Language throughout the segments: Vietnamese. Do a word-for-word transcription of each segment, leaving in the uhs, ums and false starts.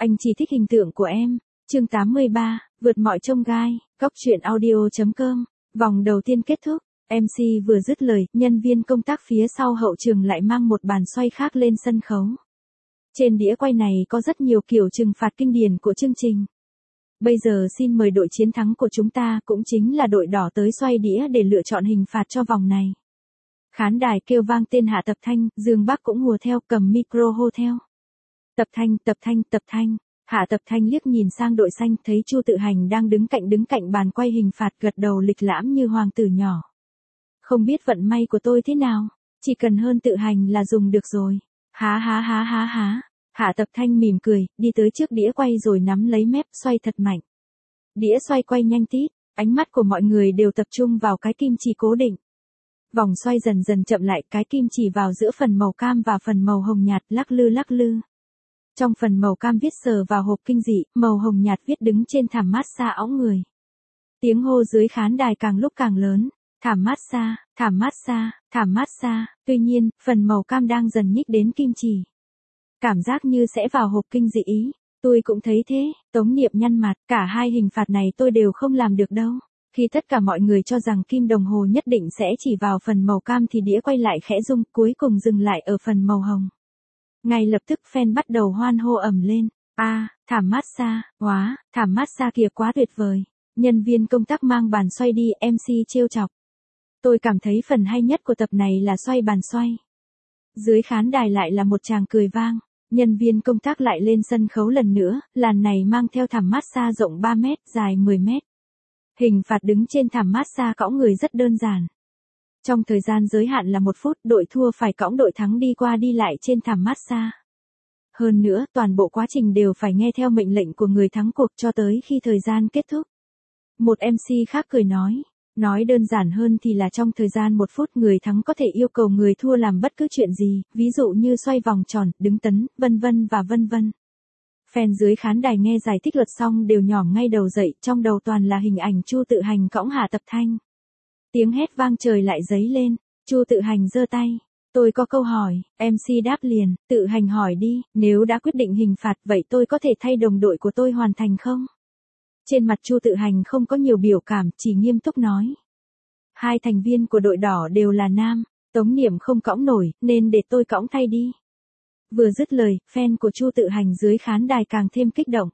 Anh chỉ thích hình tượng của em. Chương tám mươi ba, vượt mọi chông gai, góc truyện audio chấm com. Vòng đầu tiên kết thúc, em xê vừa dứt lời, nhân viên công tác phía sau hậu trường lại mang một bàn xoay khác lên sân khấu. Trên đĩa quay này có rất nhiều kiểu trừng phạt kinh điển của chương trình. Bây giờ xin mời đội chiến thắng của chúng ta, cũng chính là đội đỏ, tới xoay đĩa để lựa chọn hình phạt cho vòng này. Khán đài kêu vang tên Hạ Tập Thanh, Dương Bắc cũng hùa theo, cầm micro hô theo. Tập Thanh, Tập Thanh, Tập Thanh. Hạ Tập Thanh liếc nhìn sang đội xanh, thấy Chu Tự Hành đang đứng cạnh đứng cạnh bàn quay hình phạt, gật đầu lịch lãm như hoàng tử nhỏ. Không biết vận may của tôi thế nào, chỉ cần hơn Tự Hành là dùng được rồi. Há há há há há. Hạ Tập Thanh mỉm cười, đi tới trước đĩa quay rồi nắm lấy mép, xoay thật mạnh. Đĩa xoay quay nhanh tít, ánh mắt của mọi người đều tập trung vào cái kim chỉ cố định. Vòng xoay dần dần chậm lại, cái kim chỉ vào giữa phần màu cam và phần màu hồng nhạt, lắc lư lắc lư. Trong phần màu cam viết sờ vào hộp kinh dị, màu hồng nhạt viết đứng trên thảm massage óng người. Tiếng hô dưới khán đài càng lúc càng lớn, thảm massage, thảm massage, thảm massage. Tuy nhiên, phần màu cam đang dần nhích đến kim chỉ. Cảm giác như sẽ vào hộp kinh dị ý. Tôi cũng thấy thế. Tống Niệm nhăn mặt, cả hai hình phạt này tôi đều không làm được đâu. Khi tất cả mọi người cho rằng kim đồng hồ nhất định sẽ chỉ vào phần màu cam thì đĩa quay lại khẽ rung, cuối cùng dừng lại ở phần màu hồng. Ngay lập tức fan bắt đầu hoan hô ầm lên. A, à, thảm massage, hóa, thảm massage kìa, quá tuyệt vời. Nhân viên công tác mang bàn xoay đi, em xê trêu chọc. Tôi cảm thấy phần hay nhất của tập này là xoay bàn xoay. Dưới khán đài lại là một tràng cười vang. Nhân viên công tác lại lên sân khấu lần nữa, làn này mang theo thảm massage rộng ba mét, dài mười mét. Hình phạt đứng trên thảm massage cõng người rất đơn giản. Trong thời gian giới hạn là một phút, đội thua phải cõng đội thắng đi qua đi lại trên thảm massage. Hơn nữa, toàn bộ quá trình đều phải nghe theo mệnh lệnh của người thắng cuộc cho tới khi thời gian kết thúc. Một em xê khác cười nói. Nói đơn giản hơn thì là trong thời gian một phút, người thắng có thể yêu cầu người thua làm bất cứ chuyện gì, ví dụ như xoay vòng tròn, đứng tấn, vân vân và vân vân. Fan dưới khán đài nghe giải thích luật xong đều nhỏm ngay đầu dậy, trong đầu toàn là hình ảnh Chu Tự Hành cõng Hạ Tập Thanh. Tiếng hét vang trời lại dấy lên, Chu Tự Hành giơ tay. Tôi có câu hỏi, em xê đáp liền, Tự Hành hỏi đi, nếu đã quyết định hình phạt vậy tôi có thể thay đồng đội của tôi hoàn thành không? Trên mặt Chu Tự Hành không có nhiều biểu cảm, chỉ nghiêm túc nói. Hai thành viên của đội đỏ đều là nam, Tống Niệm không cõng nổi, nên để tôi cõng thay đi. Vừa dứt lời, fan của Chu Tự Hành dưới khán đài càng thêm kích động.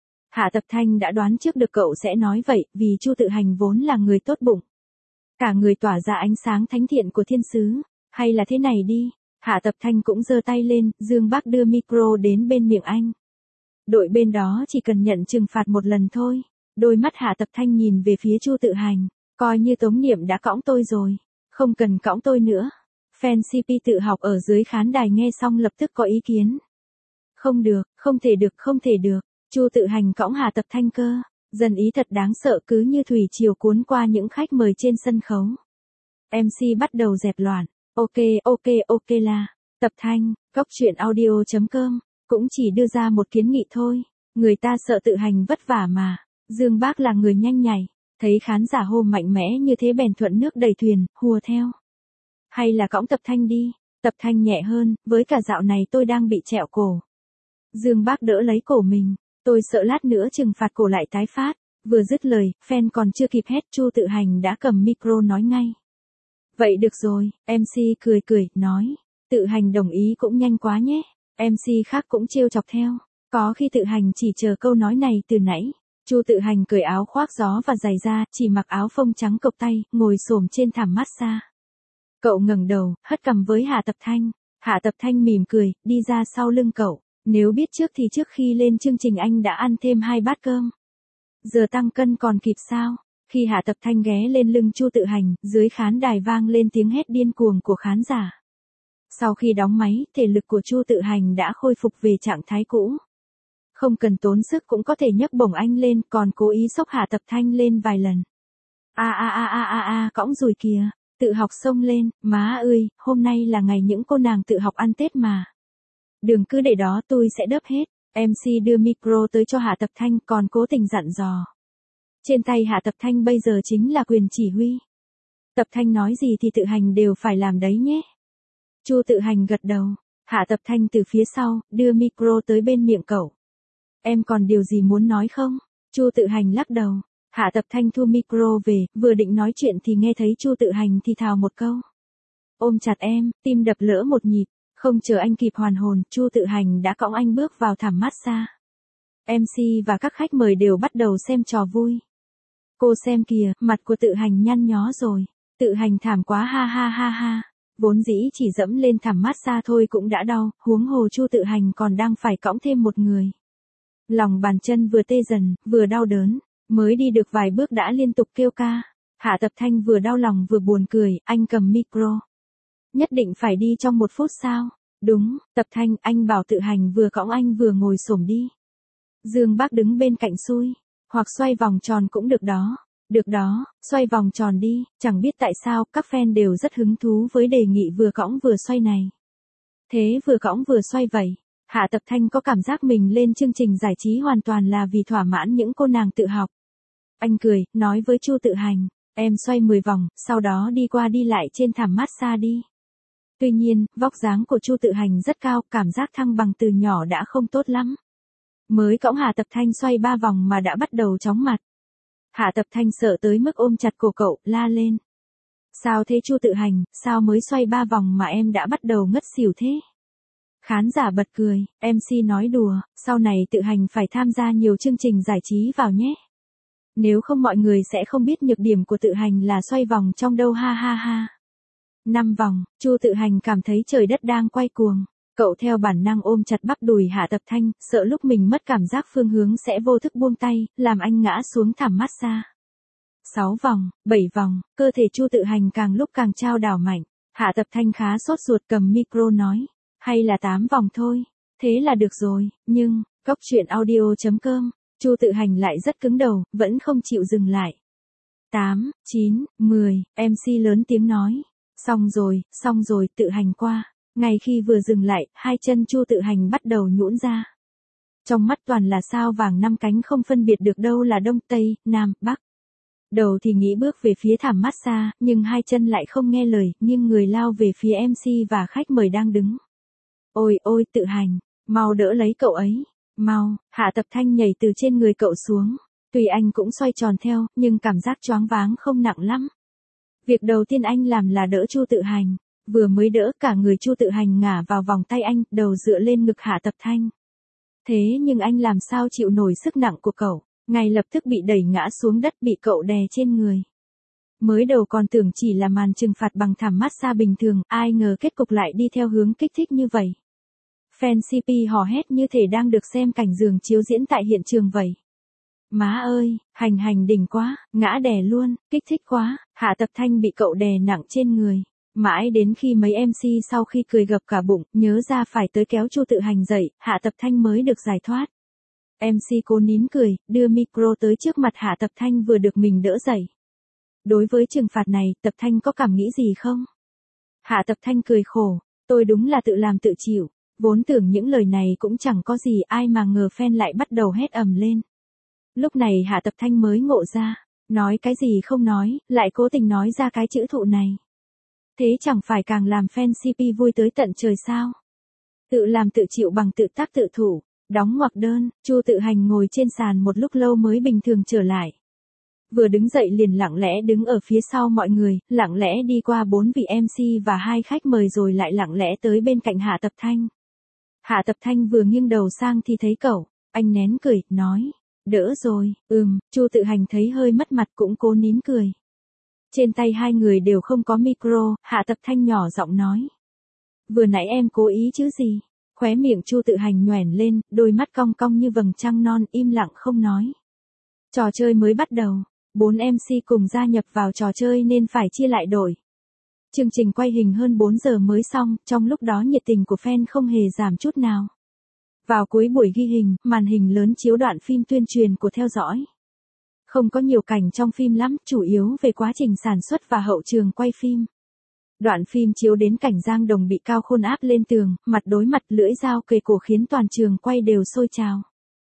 Hạ Tập Thanh đã đoán trước được cậu sẽ nói vậy, vì Chu Tự Hành vốn là người tốt bụng. Cả người tỏa ra ánh sáng thánh thiện của thiên sứ. Hay là thế này đi, Hạ Tập Thanh cũng giơ tay lên, Dương Bắc đưa micro đến bên miệng anh. Đội bên đó chỉ cần nhận trừng phạt một lần thôi. Đôi mắt Hạ Tập Thanh nhìn về phía Chu Tự Hành, coi như Tống Niệm đã cõng tôi rồi, không cần cõng tôi nữa. Fan xê pê tự học ở dưới khán đài nghe xong lập tức có ý kiến. Không được, không thể được, không thể được. Chu Tự Hành cõng Hạ Tập Thanh cơ. Dân ý thật đáng sợ, cứ như thủy triều cuốn qua những khách mời trên sân khấu. em xê bắt đầu dẹp loạn. Ok, ok, ok là. Tập Thanh, góc truyện audio chấm com. Cũng chỉ đưa ra một kiến nghị thôi. Người ta sợ Tự Hành vất vả mà. Dương Bác là người nhanh nhảy. Thấy khán giả hô mạnh mẽ như thế bèn thuận nước đẩy thuyền, hùa theo. Hay là cõng Tập Thanh đi. Tập Thanh nhẹ hơn, với cả dạo này tôi đang bị trẹo cổ. Dương Bác đỡ lấy cổ mình. Tôi sợ lát nữa trừng phạt cổ lại tái phát. Vừa dứt lời, fan còn chưa kịp hét, Chu Tự Hành đã cầm micro nói ngay. Vậy được rồi, em xê cười cười, nói. Tự Hành đồng ý cũng nhanh quá nhé. em xê khác cũng trêu chọc theo. Có khi Tự Hành chỉ chờ câu nói này từ nãy. Chu Tự Hành cởi áo khoác gió và giày ra, chỉ mặc áo phông trắng cộc tay, ngồi xổm trên thảm massage. Cậu ngẩng đầu, hất cằm với Hạ Tập Thanh. Hạ Tập Thanh mỉm cười, đi ra sau lưng cậu. Nếu biết trước thì trước khi lên chương trình anh đã ăn thêm hai bát cơm. Giờ tăng cân còn kịp sao? Khi Hạ Tập Thanh ghé lên lưng Chu Tự Hành, dưới khán đài vang lên tiếng hét điên cuồng của khán giả. Sau khi đóng máy, thể lực của Chu Tự Hành đã khôi phục về trạng thái cũ. Không cần tốn sức cũng có thể nhấc bổng anh lên, còn cố ý xốc Hạ Tập Thanh lên vài lần. A a a a a a, cõng rồi kìa. Tự học xông lên, má ơi, hôm nay là ngày những cô nàng tự học ăn Tết mà. Đừng cứ để đó, tôi sẽ đớp hết. em xê đưa micro tới cho Hạ Tập Thanh, còn cố tình dặn dò. Trên tay Hạ Tập Thanh bây giờ chính là quyền chỉ huy. Tập Thanh nói gì thì Tự Hành đều phải làm đấy nhé. Chu Tự Hành gật đầu. Hạ Tập Thanh từ phía sau, đưa micro tới bên miệng cậu. Em còn điều gì muốn nói không? Chu Tự Hành lắc đầu. Hạ Tập Thanh thu micro về, vừa định nói chuyện thì nghe thấy Chu Tự Hành thì thào một câu. Ôm chặt em, tim đập lỡ một nhịp, không chờ anh kịp hoàn hồn, Chu Tự Hành đã cõng anh bước vào thảm massage. em xê và các khách mời đều bắt đầu xem trò vui. Cô xem kìa, mặt của Tự Hành nhăn nhó rồi. Tự Hành thảm quá ha ha ha ha. Vốn dĩ chỉ dẫm lên thảm massage thôi cũng đã đau, huống hồ Chu Tự Hành còn đang phải cõng thêm một người. Lòng bàn chân vừa tê dần, vừa đau đớn, mới đi được vài bước đã liên tục kêu ca. Hạ Tập Thanh vừa đau lòng vừa buồn cười, anh cầm micro. Nhất định phải đi trong một phút sao? Đúng, Tập Thanh, anh bảo Tự Hành vừa cõng anh vừa ngồi xổm đi. Dương Bác đứng bên cạnh xui, hoặc xoay vòng tròn cũng được đó. Được đó, xoay vòng tròn đi, chẳng biết tại sao, các fan đều rất hứng thú với đề nghị vừa cõng vừa xoay này. Thế vừa cõng vừa xoay vậy, Hạ Tập Thanh có cảm giác mình lên chương trình giải trí hoàn toàn là vì thỏa mãn những cô nàng tự học. Anh cười, nói với Chu Tự Hành, em xoay mười vòng, sau đó đi qua đi lại trên thảm massage đi. Tuy nhiên, vóc dáng của Chu Tự Hành rất cao, cảm giác thăng bằng từ nhỏ đã không tốt lắm. Mới cõng Hạ Tập Thanh xoay ba vòng mà đã bắt đầu chóng mặt. Hạ Tập Thanh sợ tới mức ôm chặt cổ cậu, la lên. Sao thế Chu Tự Hành, sao mới xoay ba vòng mà em đã bắt đầu ngất xỉu thế? Khán giả bật cười, em xê nói đùa, sau này Tự Hành phải tham gia nhiều chương trình giải trí vào nhé. Nếu không mọi người sẽ không biết nhược điểm của Tự Hành là xoay vòng trong đâu ha ha ha. Năm vòng, Chu Tự Hành cảm thấy trời đất đang quay cuồng. Cậu theo bản năng ôm chặt bắp đùi Hạ Tập Thanh, sợ lúc mình mất cảm giác phương hướng sẽ vô thức buông tay, làm anh ngã xuống thảm massage. Sáu vòng, bảy vòng, cơ thể Chu Tự Hành càng lúc càng trao đảo mạnh. Hạ Tập Thanh khá sốt ruột cầm micro nói, hay là tám vòng thôi, thế là được rồi, nhưng, Cóc Truyện Audio chấm com, Chu Tự Hành lại rất cứng đầu, vẫn không chịu dừng lại. tám, chín, mười, em xê lớn tiếng nói, xong rồi, xong rồi, Tự Hành qua. Ngay khi vừa dừng lại, hai chân Chu Tự Hành bắt đầu nhũn ra. Trong mắt toàn là sao vàng năm cánh không phân biệt được đâu là đông tây, nam, bắc. Đầu thì nghĩ bước về phía thảm massage, nhưng hai chân lại không nghe lời, nghiêng người lao về phía em xê và khách mời đang đứng. Ôi ôi Tự Hành, mau đỡ lấy cậu ấy, mau, Hạ Tập Thanh nhảy từ trên người cậu xuống. Tuy anh cũng xoay tròn theo, nhưng cảm giác choáng váng không nặng lắm. Việc đầu tiên anh làm là đỡ Chu Tự Hành. Vừa mới đỡ cả người Chu Tự Hành ngả vào vòng tay anh, đầu dựa lên ngực Hạ Tập Thanh. Thế nhưng anh làm sao chịu nổi sức nặng của cậu, ngay lập tức bị đẩy ngã xuống đất bị cậu đè trên người. Mới đầu còn tưởng chỉ là màn trừng phạt bằng thảm massage bình thường, ai ngờ kết cục lại đi theo hướng kích thích như vậy. Fan xê pê hò hét như thể đang được xem cảnh giường chiếu diễn tại hiện trường vậy. Má ơi, Hành Hành đỉnh quá, ngã đè luôn, kích thích quá, Hạ Tập Thanh bị cậu đè nặng trên người. Mãi đến khi mấy em xê sau khi cười gập cả bụng, nhớ ra phải tới kéo Chu Tự Hành dậy, Hạ Tập Thanh mới được giải thoát. em xê cố nín cười, đưa micro tới trước mặt Hạ Tập Thanh vừa được mình đỡ dậy. Đối với trừng phạt này, Tập Thanh có cảm nghĩ gì không? Hạ Tập Thanh cười khổ, tôi đúng là tự làm tự chịu, vốn tưởng những lời này cũng chẳng có gì, ai mà ngờ fan lại bắt đầu hét ầm lên. Lúc này Hạ Tập Thanh mới ngộ ra, nói cái gì không nói, lại cố tình nói ra cái chữ thụ này. Thế chẳng phải càng làm fan xê pê vui tới tận trời sao? Tự làm tự chịu bằng tự tác tự thủ, đóng ngoặc đơn, Chu Tự Hành ngồi trên sàn một lúc lâu mới bình thường trở lại. Vừa đứng dậy liền lặng lẽ đứng ở phía sau mọi người, lặng lẽ đi qua bốn vị em xê và hai khách mời rồi lại lặng lẽ tới bên cạnh Hạ Tập Thanh. Hạ Tập Thanh vừa nghiêng đầu sang thì thấy cậu, anh nén cười, nói, đỡ rồi, ừm, Chu Tự Hành thấy hơi mất mặt cũng cố nín cười. Trên tay hai người đều không có micro, Hạ Tập Thanh nhỏ giọng nói. Vừa nãy em cố ý chứ gì? Khóe miệng Chu Tự Hành nhoẻn lên, đôi mắt cong cong như vầng trăng non, im lặng không nói. Trò chơi mới bắt đầu, bốn em xê cùng gia nhập vào trò chơi nên phải chia lại đội. Chương trình quay hình hơn bốn giờ mới xong, trong lúc đó nhiệt tình của fan không hề giảm chút nào. Vào cuối buổi ghi hình, màn hình lớn chiếu đoạn phim tuyên truyền của theo dõi. Không có nhiều cảnh trong phim lắm, chủ yếu về quá trình sản xuất và hậu trường quay phim. Đoạn phim chiếu đến cảnh Giang Đồng bị Cao Khôn áp lên tường, mặt đối mặt lưỡi dao kề cổ khiến toàn trường quay đều sôi trào.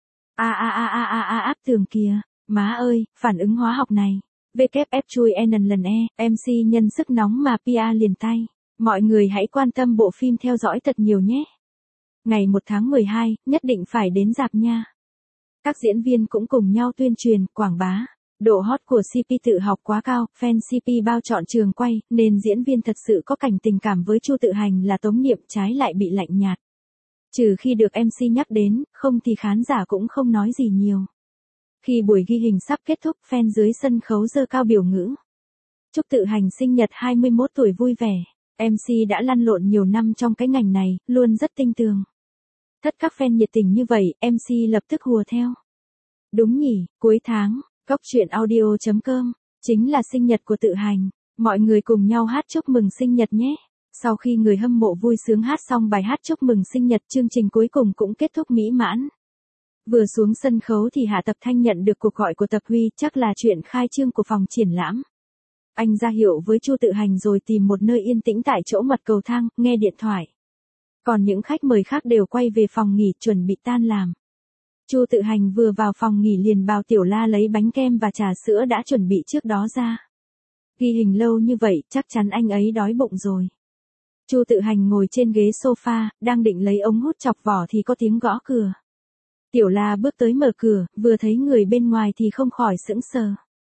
A a a a a a áp tường kìa, má ơi, phản ứng hóa học này. vê kép ép chui n lần e, em xê nhân sức nóng mà pê e liền tay. Mọi người hãy quan tâm bộ phim theo dõi thật nhiều nhé. Ngày một tháng mười hai, nhất định phải đến rạp nha. Các diễn viên cũng cùng nhau tuyên truyền, quảng bá. Độ hot của xê pê Tự Học quá cao, fan xê pê bao chọn trường quay, nên diễn viên thật sự có cảnh tình cảm với Chu Tự Hành là Tống Niệm trái lại bị lạnh nhạt. Trừ khi được em xê nhắc đến, không thì khán giả cũng không nói gì nhiều. Khi buổi ghi hình sắp kết thúc, fan dưới sân khấu giơ cao biểu ngữ. Chúc Tự Hành sinh nhật hai mươi mốt tuổi vui vẻ. em xê đã lăn lộn nhiều năm trong cái ngành này, luôn rất tinh tường. Thất các fan nhiệt tình như vậy, em xê lập tức hùa theo. Đúng nhỉ, cuối tháng, Cóc truyện audio chấm com, chính là sinh nhật của Tự Hành. Mọi người cùng nhau hát chúc mừng sinh nhật nhé. Sau khi người hâm mộ vui sướng hát xong bài hát chúc mừng sinh nhật, chương trình cuối cùng cũng kết thúc mỹ mãn. Vừa xuống sân khấu thì Hạ Tập Thanh nhận được cuộc gọi của Tập Huy, chắc là chuyện khai trương của phòng triển lãm. Anh ra hiệu với Chu Tự Hành rồi tìm một nơi yên tĩnh tại chỗ mặt cầu thang, nghe điện thoại. Còn những khách mời khác đều quay về phòng nghỉ chuẩn bị tan làm. Chu Tự Hành vừa vào phòng nghỉ liền bảo Tiểu La lấy bánh kem và trà sữa đã chuẩn bị trước đó ra. Ghi hình lâu như vậy, chắc chắn anh ấy đói bụng rồi. Chu Tự Hành ngồi trên ghế sofa, đang định lấy ống hút chọc vỏ thì có tiếng gõ cửa. Tiểu La bước tới mở cửa, vừa thấy người bên ngoài thì không khỏi sững sờ.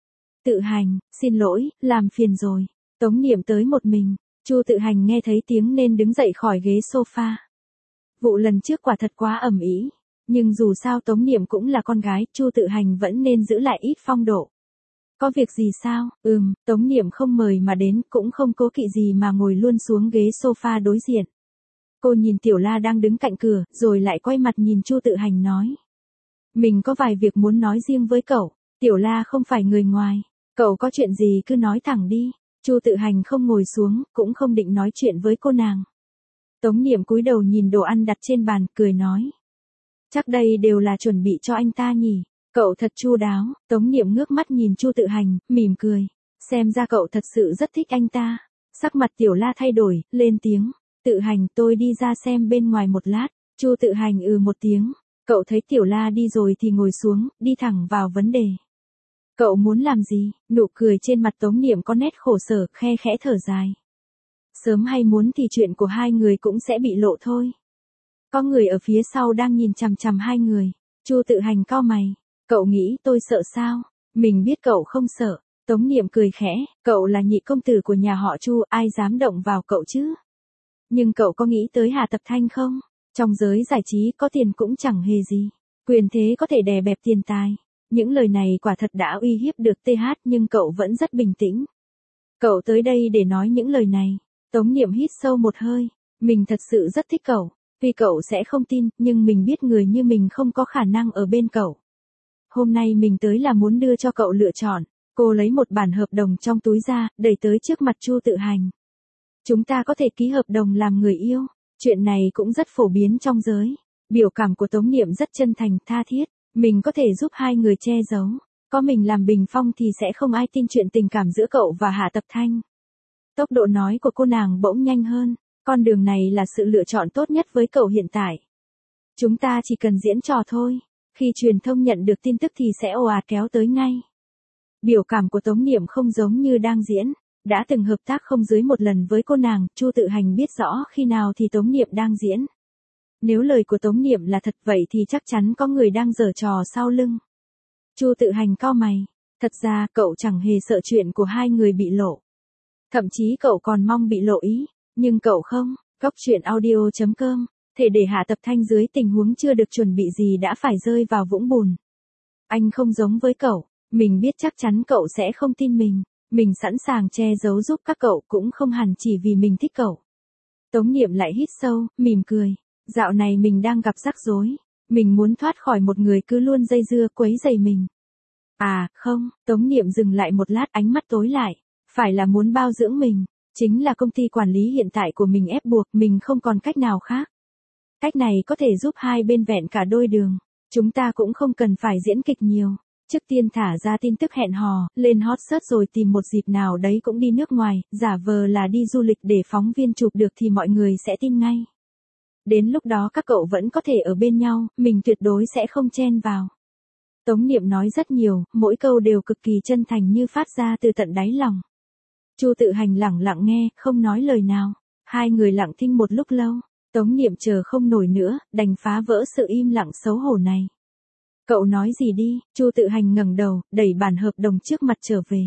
Tự Hành, xin lỗi, làm phiền rồi. Tống Niệm tới một mình. Chu Tự Hành nghe thấy tiếng nên đứng dậy khỏi ghế sofa. Vụ lần trước quả thật quá ầm ĩ, nhưng dù sao Tống Niệm cũng là con gái, Chu Tự Hành vẫn nên giữ lại ít phong độ. Có việc gì sao? Ừm, Tống Niệm không mời mà đến, cũng không cố kỵ gì mà ngồi luôn xuống ghế sofa đối diện. Cô nhìn Tiểu La đang đứng cạnh cửa, rồi lại quay mặt nhìn Chu Tự Hành nói. Mình có vài việc muốn nói riêng với cậu. Tiểu La không phải người ngoài. Cậu có chuyện gì cứ nói thẳng đi. Chu Tự Hành không ngồi xuống, cũng không định nói chuyện với cô nàng. Tống Niệm cúi đầu nhìn đồ ăn đặt trên bàn, cười nói. Chắc đây đều là chuẩn bị cho anh ta nhỉ. Cậu thật chu đáo. Tống Niệm ngước mắt nhìn Chu Tự Hành, mỉm cười. Xem ra cậu thật sự rất thích anh ta. Sắc mặt Tiểu La thay đổi, lên tiếng. Tự Hành, tôi đi ra xem bên ngoài một lát. Chu Tự Hành ừ một tiếng. Cậu thấy Tiểu La đi rồi thì ngồi xuống, đi thẳng vào vấn đề. Cậu muốn làm gì? Nụ cười trên mặt Tống Niệm có nét khổ sở, khe khẽ thở dài. Sớm hay muốn thì chuyện của hai người cũng sẽ bị lộ thôi. Có người ở phía sau đang nhìn chằm chằm hai người. Chu Tự Hành cau mày. Cậu nghĩ tôi sợ sao? Mình biết cậu không sợ. Tống Niệm cười khẽ. Cậu là nhị công tử của nhà họ Chu, ai dám động vào cậu chứ? Nhưng cậu có nghĩ tới Hạ Tập Thanh không? Trong giới giải trí có tiền cũng chẳng hề gì. Quyền thế có thể đè bẹp tiền tài. Những lời này quả thật đã uy hiếp được tê hát nhưng cậu vẫn rất bình tĩnh. Cậu tới đây để nói những lời này. Tống Niệm hít sâu một hơi. Mình thật sự rất thích cậu. Tuy cậu sẽ không tin, nhưng mình biết người như mình không có khả năng ở bên cậu. Hôm nay mình tới là muốn đưa cho cậu lựa chọn. Cô lấy một bản hợp đồng trong túi ra, đẩy tới trước mặt Chu Tự Hành. Chúng ta có thể ký hợp đồng làm người yêu. Chuyện này cũng rất phổ biến trong giới. Biểu cảm của Tống Niệm rất chân thành, tha thiết. Mình có thể giúp hai người che giấu. Có mình làm bình phong thì sẽ không ai tin chuyện tình cảm giữa cậu và Hạ Tập Thanh. Tốc độ nói của cô nàng bỗng nhanh hơn. Con đường này là sự lựa chọn tốt nhất với cậu hiện tại. Chúng ta chỉ cần diễn trò thôi. Khi truyền thông nhận được tin tức thì sẽ ồ ạt kéo tới ngay. Biểu cảm của Tống Niệm không giống như đang diễn. Đã từng hợp tác không dưới một lần với cô nàng, Chu Tự Hành biết rõ khi nào thì Tống Niệm đang diễn. Nếu lời của Tống Niệm là thật vậy thì chắc chắn có người đang giở trò sau lưng. Chu Tự Hành cau mày. Thật ra cậu chẳng hề sợ chuyện của hai người bị lộ. Thậm chí cậu còn mong bị lộ ý. Nhưng cậu không. Cóc truyện audio chấm com. Thể để Hạ Tập Thanh dưới tình huống chưa được chuẩn bị gì đã phải rơi vào vũng bùn. Anh không giống với cậu. Mình biết chắc chắn cậu sẽ không tin mình. Mình sẵn sàng che giấu giúp các cậu cũng không hẳn chỉ vì mình thích cậu. Tống Niệm lại hít sâu, mỉm cười. Dạo này mình đang gặp rắc rối. Mình muốn thoát khỏi một người cứ luôn dây dưa quấy rầy mình. À, không, Tống Niệm dừng lại một lát, ánh mắt tối lại. Phải là muốn bao dưỡng mình. Chính là công ty quản lý hiện tại của mình ép buộc, mình không còn cách nào khác. Cách này có thể giúp hai bên vẹn cả đôi đường. Chúng ta cũng không cần phải diễn kịch nhiều. Trước tiên thả ra tin tức hẹn hò, lên hot search rồi tìm một dịp nào đấy cũng đi nước ngoài, giả vờ là đi du lịch để phóng viên chụp được thì mọi người sẽ tin ngay. Đến lúc đó các cậu vẫn có thể ở bên nhau, mình tuyệt đối sẽ không chen vào. Tống Niệm nói rất nhiều, mỗi câu đều cực kỳ chân thành như phát ra từ tận đáy lòng. Chu Tự Hành lẳng lặng nghe, không nói lời nào. Hai người lặng thinh một lúc lâu. Tống Niệm chờ không nổi nữa, đành phá vỡ sự im lặng xấu hổ này. Cậu nói gì đi, Chu Tự Hành ngẩng đầu, đẩy bản hợp đồng trước mặt trở về.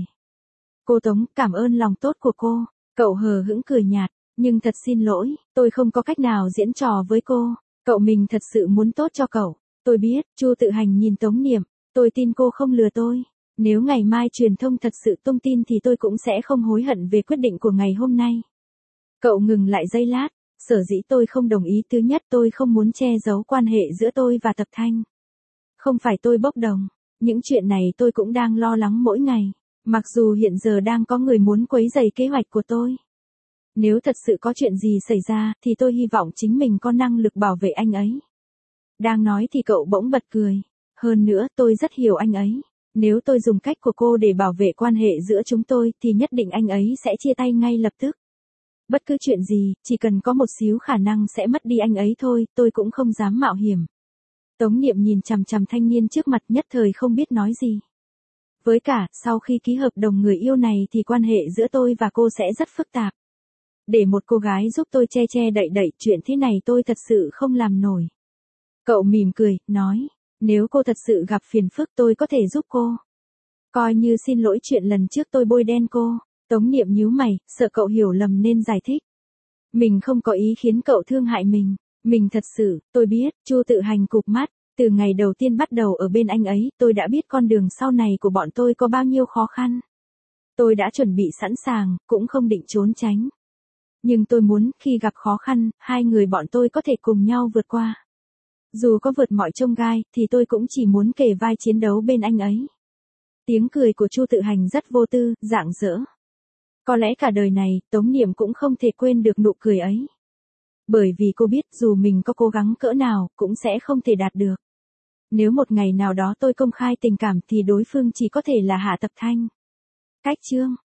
Cô Tống, cảm ơn lòng tốt của cô. Cậu hờ hững cười nhạt, nhưng thật xin lỗi, tôi không có cách nào diễn trò với cô. Cậu mình thật sự muốn tốt cho cậu. Tôi biết, Chu Tự Hành nhìn Tống Niệm, tôi tin cô không lừa tôi. Nếu ngày mai truyền thông thật sự tung tin thì tôi cũng sẽ không hối hận về quyết định của ngày hôm nay. Cậu ngừng lại giây lát, sở dĩ tôi không đồng ý, thứ nhất tôi không muốn che giấu quan hệ giữa tôi và Tập Thanh. Không phải tôi bốc đồng, những chuyện này tôi cũng đang lo lắng mỗi ngày, mặc dù hiện giờ đang có người muốn quấy rầy kế hoạch của tôi. Nếu thật sự có chuyện gì xảy ra thì tôi hy vọng chính mình có năng lực bảo vệ anh ấy. Đang nói thì cậu bỗng bật cười. Hơn nữa tôi rất hiểu anh ấy. Nếu tôi dùng cách của cô để bảo vệ quan hệ giữa chúng tôi thì nhất định anh ấy sẽ chia tay ngay lập tức. Bất cứ chuyện gì, chỉ cần có một xíu khả năng sẽ mất đi anh ấy thôi, tôi cũng không dám mạo hiểm. Tống Niệm nhìn chằm chằm thanh niên trước mặt, nhất thời không biết nói gì. Với cả, sau khi ký hợp đồng người yêu này thì quan hệ giữa tôi và cô sẽ rất phức tạp. Để một cô gái giúp tôi che che đậy đậy, chuyện thế này tôi thật sự không làm nổi. Cậu mỉm cười, nói, nếu cô thật sự gặp phiền phức tôi có thể giúp cô. Coi như xin lỗi chuyện lần trước tôi bôi đen cô. Tống Niệm nhíu mày, sợ cậu hiểu lầm nên giải thích. Mình không có ý khiến cậu thương hại mình. Mình thật sự, tôi biết, Chu Tự Hành cụp mắt. Từ ngày đầu tiên bắt đầu ở bên anh ấy, tôi đã biết con đường sau này của bọn tôi có bao nhiêu khó khăn. Tôi đã chuẩn bị sẵn sàng, cũng không định trốn tránh. Nhưng tôi muốn, khi gặp khó khăn, hai người bọn tôi có thể cùng nhau vượt qua. Dù có vượt mọi chông gai, thì tôi cũng chỉ muốn kề vai chiến đấu bên anh ấy. Tiếng cười của Chu Tự Hành rất vô tư, rạng rỡ. Có lẽ cả đời này, Tống Niệm cũng không thể quên được nụ cười ấy. Bởi vì cô biết dù mình có cố gắng cỡ nào, cũng sẽ không thể đạt được. Nếu một ngày nào đó tôi công khai tình cảm thì đối phương chỉ có thể là Hạ Tập Thanh. Cách chương